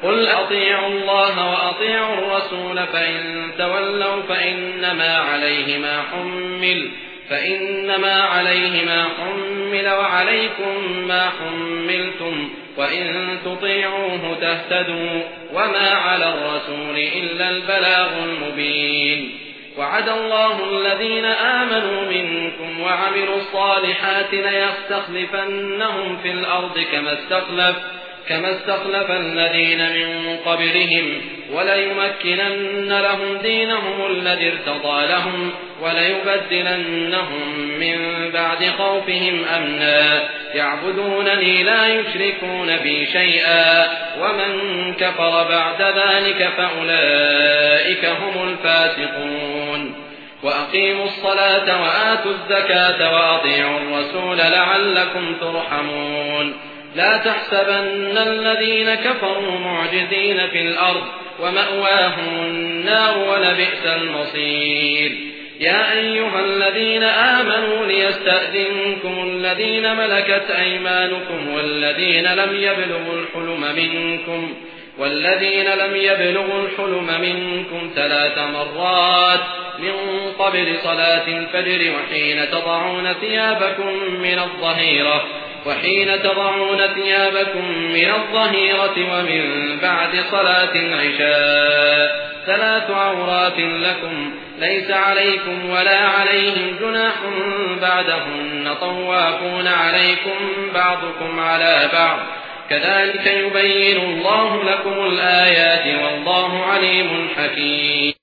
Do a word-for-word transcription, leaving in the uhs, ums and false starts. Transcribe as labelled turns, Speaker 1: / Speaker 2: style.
Speaker 1: قل أطيعوا الله وأطيعوا الرسول فإن تولوا فإنما عليه ما حمل فإنما عليه ما حمل وعليكم ما حملتم وإن تطيعوه تهتدوا وما على الرسول إلا البلاغ المبين. وعد الله الذين آمنوا منكم وعملوا الصالحات ليستخلفنهم في الأرض كما استخلف كما استخلف الذين من قبلهم وليمكنن لهم دينهم الذي ارتضى لهم وليبدلنهم من بعد خوفهم أمنا يعبدونني لا يشركون بي شيئا ومن كفر بعد ذلك فأولئك هم الفاسقون. وأقيموا الصلاة وآتوا الزكاة وأطيعوا الرسول لعلكم ترحمون. لا تحسبن الذين كفروا معجزين في الأرض ومأواهم النار ولبئس المصير. يا أيها الذين آمنوا ليستأذنكم الذين ملكت أيمانكم والذين لم يبلغوا الحلم منكم والذين لم يبلغوا الحلم منكم ثلاث مرات من قبل صلاة الفجر وحين تضعون ثيابكم من الظهيرة وحين تضعون ثيابكم من الظهيرة ومن بعد صلاة العشاء ثلاث عورات لكم ليس عليكم ولا عليهم جناح بعدهن طوافون عليكم بعضكم على بعض كذلك يبين الله لكم الآيات والله عليم حكيم.